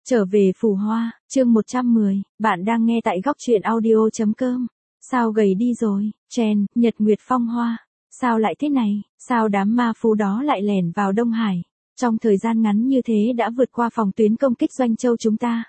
Trở về Phù Hoa, chương 110, bạn đang nghe tại góc truyện audio.com. Sao gầy đi rồi, Chen, Nhật Nguyệt Phong Hoa. Sao lại thế này, sao đám ma phú đó lại lẻn vào Đông Hải. Trong thời gian ngắn như thế đã vượt qua phòng tuyến công kích Doanh Châu chúng ta.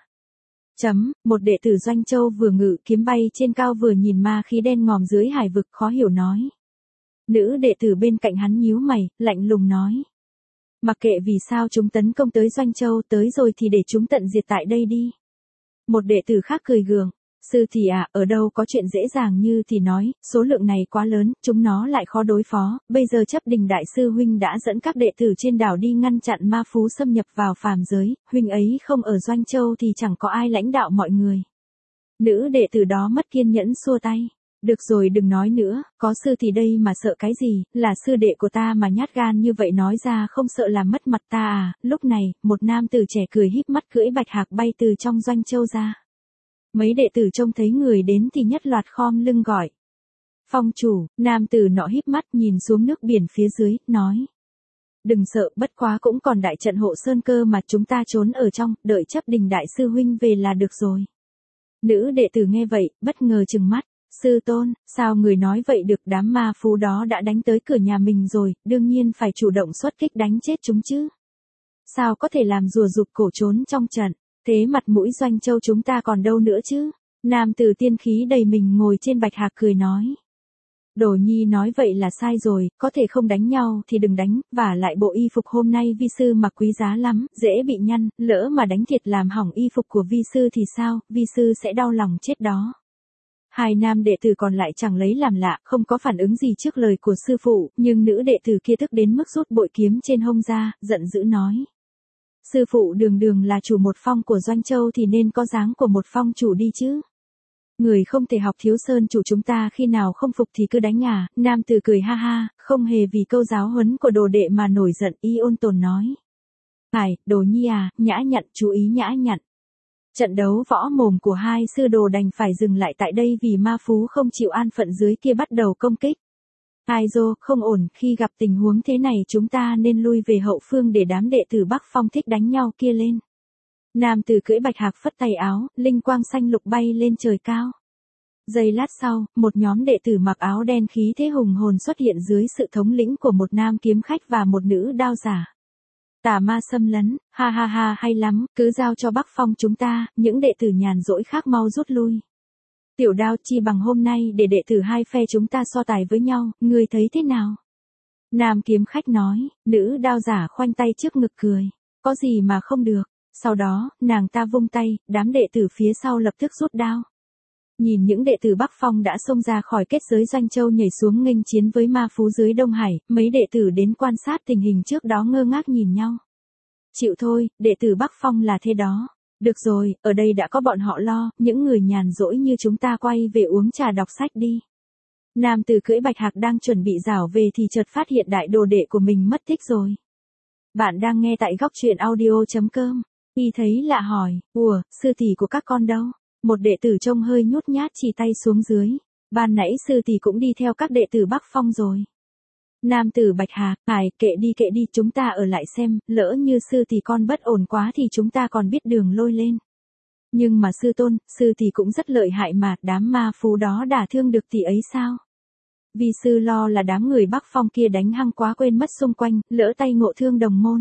Một đệ tử Doanh Châu vừa ngự kiếm bay trên cao vừa nhìn ma khí đen ngòm dưới hải vực khó hiểu nói. Nữ đệ tử bên cạnh hắn nhíu mày, lạnh lùng nói. Mặc kệ vì sao chúng tấn công tới Doanh Châu tới rồi thì để chúng tận diệt tại đây đi. Một đệ tử khác cười gượng. Sư thì ở đâu có chuyện dễ dàng như thì nói, số lượng này quá lớn, chúng nó lại khó đối phó, bây giờ Chấp Đình Đại sư huynh đã dẫn các đệ tử trên đảo đi ngăn chặn ma phú xâm nhập vào phàm giới, huynh ấy không ở Doanh Châu thì chẳng có ai lãnh đạo mọi người. Nữ đệ tử đó mất kiên nhẫn xua tay. Được rồi đừng nói nữa, có sư thì đây mà sợ cái gì, là sư đệ của ta mà nhát gan như vậy nói ra không sợ làm mất mặt ta à. Lúc này, một nam tử trẻ cười híp mắt cưỡi bạch hạc bay từ trong Doanh Châu ra. Mấy đệ tử trông thấy người đến thì nhất loạt khom lưng gọi. Phong chủ, nam tử nọ híp mắt nhìn xuống nước biển phía dưới, nói. Đừng sợ, bất quá cũng còn đại trận hộ sơn cơ mà chúng ta trốn ở trong, đợi Chấp Đình Đại sư huynh về là được rồi. Nữ đệ tử nghe vậy, bất ngờ trừng mắt. Sư tôn, sao người nói vậy được, đám ma phú đó đã đánh tới cửa nhà mình rồi, đương nhiên phải chủ động xuất kích đánh chết chúng chứ. Sao có thể làm rùa rụt cổ trốn trong trận, thế mặt mũi Doanh Châu chúng ta còn đâu nữa chứ. Nam tử tiên khí đầy mình ngồi trên bạch hạc cười nói. Đồ nhi nói vậy là sai rồi, có thể không đánh nhau thì đừng đánh, và lại bộ y phục hôm nay vi sư mặc quý giá lắm, dễ bị nhăn, lỡ mà đánh thiệt làm hỏng y phục của vi sư thì sao, vi sư sẽ đau lòng chết đó. Hai nam đệ tử còn lại chẳng lấy làm lạ, không có phản ứng gì trước lời của sư phụ, nhưng nữ đệ tử kia tức đến mức rút bội kiếm trên hông ra, giận dữ nói. Sư phụ đường đường là chủ một phong của Doanh Châu thì nên có dáng của một phong chủ đi chứ. Người không thể học Thiếu Sơn chủ chúng ta khi nào không phục thì cứ đánh à. Nam tử cười ha ha, không hề vì câu giáo huấn của đồ đệ mà nổi giận, y ôn tồn nói. Đồ nhi à, nhã nhặn, chú ý nhã nhặn. Trận đấu võ mồm của hai sư đồ đành phải dừng lại tại đây vì ma phú không chịu an phận dưới kia bắt đầu công kích. Không ổn, khi gặp tình huống thế này chúng ta nên lui về hậu phương để đám đệ tử Bắc Phong thích đánh nhau kia lên. Nam tử cưỡi bạch hạc phất tay áo, linh quang xanh lục bay lên trời cao. Giây lát sau, một nhóm đệ tử mặc áo đen khí thế hùng hồn xuất hiện dưới sự thống lĩnh của một nam kiếm khách và một nữ đao giả. Tà ma xâm lấn, ha ha ha hay lắm, cứ giao cho Bắc Phong chúng ta, những đệ tử nhàn rỗi khác mau rút lui. Tiểu Đao chi bằng hôm nay để đệ tử hai phe chúng ta so tài với nhau, ngươi thấy thế nào? Nam kiếm khách nói, nữ đao giả khoanh tay trước ngực cười, có gì mà không được. Sau đó, nàng ta vung tay, đám đệ tử phía sau lập tức rút đao. Nhìn những đệ tử Bắc Phong đã xông ra khỏi kết giới Doanh Châu nhảy xuống nghênh chiến với ma phú dưới Đông Hải, mấy đệ tử đến quan sát tình hình trước đó ngơ ngác nhìn nhau. Chịu thôi, đệ tử Bắc Phong là thế đó. Được rồi, ở đây đã có bọn họ lo, những người nhàn rỗi như chúng ta quay về uống trà đọc sách đi. Nam tử cưỡi bạch hạc đang chuẩn bị rảo về thì chợt phát hiện đại đồ đệ của mình mất tích rồi. Bạn đang nghe tại góc truyện audio.com. Y thấy lạ hỏi, sư tỷ của các con đâu? Một đệ tử trông hơi nhút nhát chỉ tay xuống dưới. Ban nãy sư tỷ cũng đi theo các đệ tử Bắc Phong rồi. Nam tử bạch hạc, kệ đi chúng ta ở lại xem, lỡ như sư tỷ con bất ổn quá thì chúng ta còn biết đường lôi lên. Nhưng mà sư tôn, sư tỷ cũng rất lợi hại mà, đám ma phú đó đả thương được tỷ ấy sao? Vì sư lo là đám người Bắc Phong kia đánh hăng quá quên mất xung quanh, lỡ tay ngộ thương đồng môn.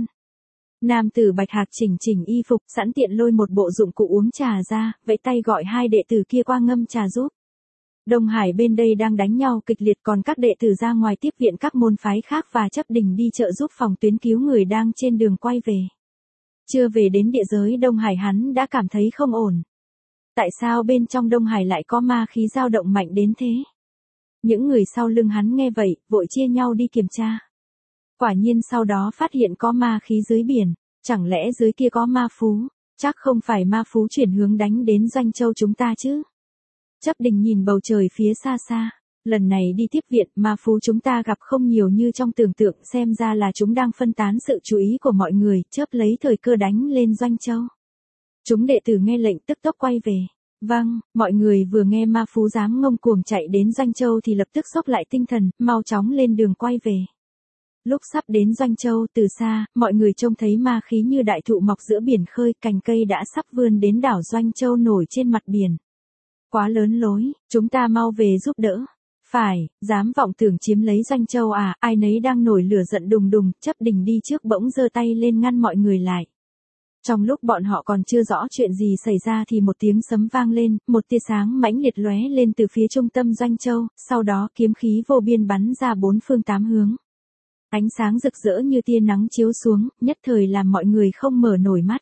Nam tử bạch hạc chỉnh y phục, sẵn tiện lôi một bộ dụng cụ uống trà ra, vẫy tay gọi hai đệ tử kia qua ngâm trà giúp. Đông Hải bên đây đang đánh nhau kịch liệt, còn các đệ tử ra ngoài tiếp viện các môn phái khác và Chấp Đình đi trợ giúp phòng tuyến cứu người đang trên đường quay về. Chưa về đến địa giới Đông Hải hắn đã cảm thấy không ổn. Tại sao bên trong Đông Hải lại có ma khí dao động mạnh đến thế? Những người sau lưng hắn nghe vậy, vội chia nhau đi kiểm tra. Quả nhiên sau đó phát hiện có ma khí dưới biển, chẳng lẽ dưới kia có ma phú, chắc không phải ma phú chuyển hướng đánh đến Doanh Châu chúng ta chứ. Chấp Đình nhìn bầu trời phía xa xa, lần này đi tiếp viện ma phú chúng ta gặp không nhiều như trong tưởng tượng, xem ra là chúng đang phân tán sự chú ý của mọi người, chớp lấy thời cơ đánh lên Doanh Châu. Chúng đệ tử nghe lệnh tức tốc quay về. Vâng, mọi người vừa nghe ma phú dám ngông cuồng chạy đến Doanh Châu thì lập tức xốc lại tinh thần, mau chóng lên đường quay về. Lúc sắp đến Doanh Châu, từ xa, mọi người trông thấy ma khí như đại thụ mọc giữa biển khơi, cành cây đã sắp vươn đến đảo Doanh Châu nổi trên mặt biển. Quá lớn lối, chúng ta mau về giúp đỡ. Phải, dám vọng tưởng chiếm lấy Doanh Châu à, ai nấy đang nổi lửa giận đùng đùng, Chấp Đình đi trước bỗng giơ tay lên ngăn mọi người lại. Trong lúc bọn họ còn chưa rõ chuyện gì xảy ra thì một tiếng sấm vang lên, một tia sáng mãnh liệt lóe lên từ phía trung tâm Doanh Châu, sau đó kiếm khí vô biên bắn ra bốn phương tám hướng. Ánh sáng rực rỡ như tia nắng chiếu xuống, nhất thời làm mọi người không mở nổi mắt.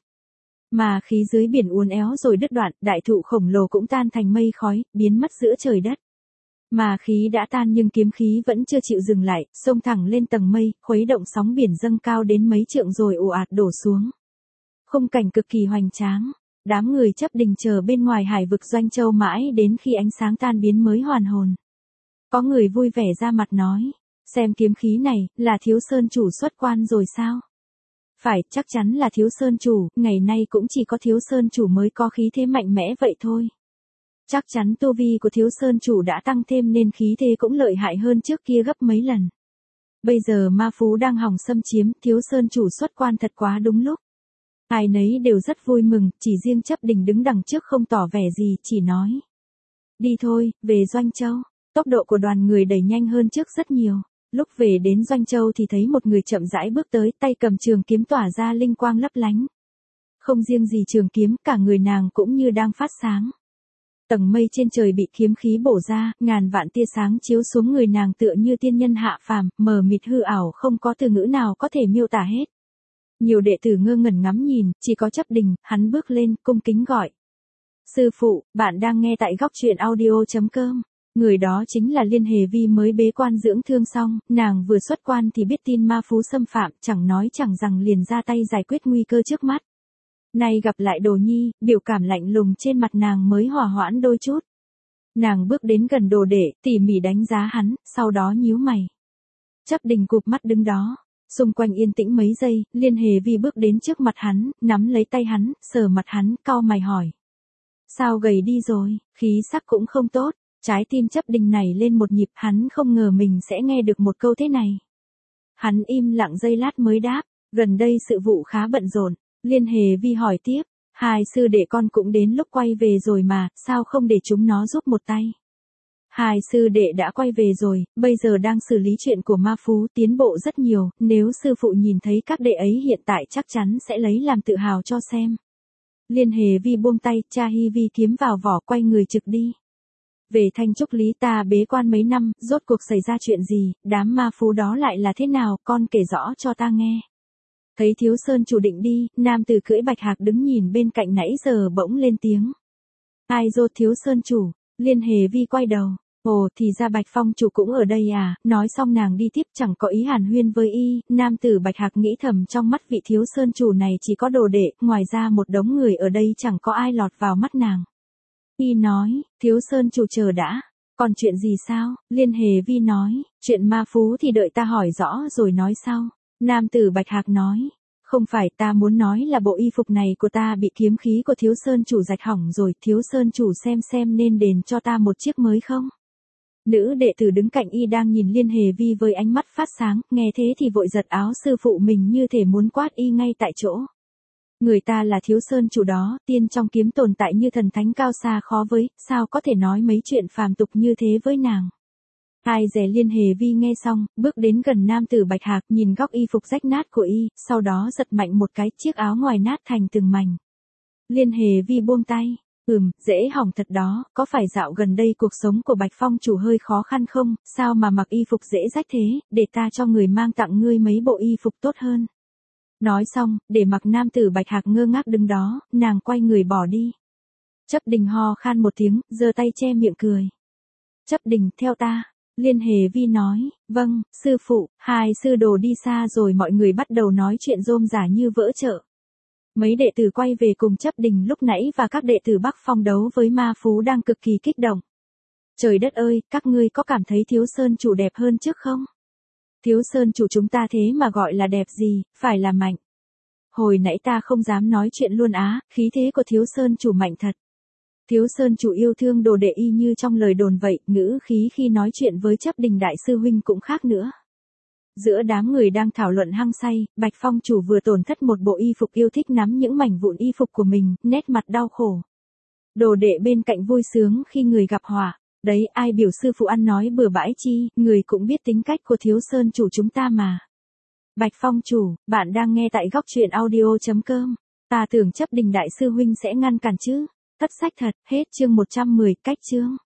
Mà khí dưới biển uốn éo rồi đứt đoạn, đại thụ khổng lồ cũng tan thành mây khói, biến mất giữa trời đất. Mà khí đã tan nhưng kiếm khí vẫn chưa chịu dừng lại, xông thẳng lên tầng mây, khuấy động sóng biển dâng cao đến mấy trượng rồi ồ ạt đổ xuống. Khung cảnh cực kỳ hoành tráng. Đám người Chấp Đình chờ bên ngoài hải vực Doanh Châu mãi đến khi ánh sáng tan biến mới hoàn hồn. Có người vui vẻ ra mặt nói, xem kiếm khí này, là Thiếu Sơn chủ xuất quan rồi sao? Phải, chắc chắn là Thiếu Sơn chủ, ngày nay cũng chỉ có Thiếu Sơn chủ mới có khí thế mạnh mẽ vậy thôi. Chắc chắn tu vi của Thiếu Sơn chủ đã tăng thêm nên khí thế cũng lợi hại hơn trước kia gấp mấy lần. Bây giờ ma phú đang hòng xâm chiếm, Thiếu Sơn chủ xuất quan thật quá đúng lúc. Ai nấy đều rất vui mừng, chỉ riêng Chấp Đình đứng đằng trước không tỏ vẻ gì, chỉ nói. Đi thôi, về Doanh Châu. Tốc độ của đoàn người đẩy nhanh hơn trước rất nhiều. Lúc về đến Doanh Châu thì thấy một người chậm rãi bước tới, tay cầm trường kiếm tỏa ra linh quang lấp lánh. Không riêng gì trường kiếm, cả người nàng cũng như đang phát sáng. Tầng mây trên trời bị kiếm khí bổ ra, ngàn vạn tia sáng chiếu xuống người nàng tựa như tiên nhân hạ phàm, mờ mịt hư ảo không có từ ngữ nào có thể miêu tả hết. Nhiều đệ tử ngơ ngẩn ngắm nhìn, chỉ có Chấp Đình, hắn bước lên, cung kính gọi. Sư phụ, bạn đang nghe tại góc truyện audio.com. Người đó chính là Liên Hề Vi mới bế quan dưỡng thương xong, nàng vừa xuất quan thì biết tin ma phú xâm phạm, chẳng nói chẳng rằng liền ra tay giải quyết nguy cơ trước mắt. Nay gặp lại Đồ Nhi, biểu cảm lạnh lùng trên mặt nàng mới hòa hoãn đôi chút. Nàng bước đến gần Đồ Đệ, tỉ mỉ đánh giá hắn, sau đó nhíu mày. Chấp Đình cụp mắt đứng đó. Xung quanh yên tĩnh mấy giây, Liên Hề Vi bước đến trước mặt hắn, nắm lấy tay hắn, sờ mặt hắn, cau mày hỏi. Sao gầy đi rồi, khí sắc cũng không tốt. Trái tim Chấp Đình này lên một nhịp, hắn không ngờ mình sẽ nghe được một câu thế này. Hắn im lặng giây lát mới đáp, gần đây sự vụ khá bận rộn. Liên Hề Vi hỏi tiếp, hai sư đệ con cũng đến lúc quay về rồi mà, sao không để chúng nó giúp một tay? Hai sư đệ đã quay về rồi, bây giờ đang xử lý chuyện của ma phú, tiến bộ rất nhiều, nếu sư phụ nhìn thấy các đệ ấy hiện tại chắc chắn sẽ lấy làm tự hào cho xem. Liên Hề Vi buông tay, cha Hi Vi kiếm vào vỏ, quay người trực đi. Về Thanh Trúc Lý, ta bế quan mấy năm, rốt cuộc xảy ra chuyện gì, đám ma phú đó lại là thế nào, con kể rõ cho ta nghe. Thấy Thiếu Sơn chủ định đi, nam tử cưỡi bạch hạc đứng nhìn bên cạnh nãy giờ bỗng lên tiếng. Ai dô Thiếu Sơn chủ? Liên Hề Vi quay đầu. Ồ, thì ra Bạch Phong chủ cũng ở đây à, nói xong nàng đi tiếp, chẳng có ý hàn huyên với y, nam tử bạch hạc nghĩ thầm trong mắt vị Thiếu Sơn chủ này chỉ có Đồ Đệ, ngoài ra một đống người ở đây chẳng có ai lọt vào mắt nàng. Y nói, Thiếu Sơn chủ chờ đã, còn chuyện gì sao? Liên Hề Vi nói, chuyện ma phú thì đợi ta hỏi rõ rồi nói sau. Nam tử bạch hạc nói, không phải, ta muốn nói là bộ y phục này của ta bị kiếm khí của Thiếu Sơn chủ rạch hỏng rồi, Thiếu Sơn chủ xem nên đền cho ta một chiếc mới không? Nữ đệ tử đứng cạnh y đang nhìn Liên Hề Vi với ánh mắt phát sáng, nghe thế thì vội giật áo sư phụ mình như thể muốn quát y ngay tại chỗ. Người ta là Thiếu Sơn chủ đó, tiên trong kiếm tồn tại như thần thánh cao xa khó với, sao có thể nói mấy chuyện phàm tục như thế với nàng. Ai dè Liên Hề Vi nghe xong, bước đến gần nam tử bạch hạc, nhìn góc y phục rách nát của y, sau đó giật mạnh một cái, chiếc áo ngoài nát thành từng mảnh. Liên Hề Vi buông tay. Dễ hỏng thật đó, có phải dạo gần đây cuộc sống của Bạch Phong chủ hơi khó khăn không, sao mà mặc y phục dễ rách thế, để ta cho người mang tặng ngươi mấy bộ y phục tốt hơn. Nói xong, để mặc nam tử bạch hạc ngơ ngác đứng đó, nàng quay người bỏ đi. Chấp Đình ho khan một tiếng, giơ tay che miệng cười. Chấp Đình, theo ta. Liên Hề Vi nói, vâng, sư phụ, hai sư đồ đi xa rồi mọi người bắt đầu nói chuyện rôm rả như vỡ chợ. Mấy đệ tử quay về cùng Chấp Đình lúc nãy và các đệ tử Bắc Phong đấu với ma phú đang cực kỳ kích động. Trời đất ơi, các ngươi có cảm thấy Thiếu Sơn chủ đẹp hơn trước không? Thiếu Sơn chủ chúng ta thế mà gọi là đẹp gì, phải là mạnh. Hồi nãy ta không dám nói chuyện luôn á, khí thế của Thiếu Sơn chủ mạnh thật. Thiếu Sơn chủ yêu thương Đồ Đệ y như trong lời đồn vậy, ngữ khí khi nói chuyện với Chấp Đình đại sư huynh cũng khác nữa. Giữa đám người đang thảo luận hăng say, Bạch Phong chủ vừa tổn thất một bộ y phục yêu thích nắm những mảnh vụn y phục của mình, nét mặt đau khổ. Đồ đệ bên cạnh vui sướng khi người gặp họa. Đấy, ai biểu sư phụ ăn nói bừa bãi chi, người cũng biết tính cách của Thiếu Sơn chủ chúng ta mà. Bạch Phong chủ, bạn đang nghe tại góc truyện audio.com. Ta tưởng chấp Đình đại sư huynh sẽ ngăn cản chứ. Thất sách thật, hết chương 110, cách chương.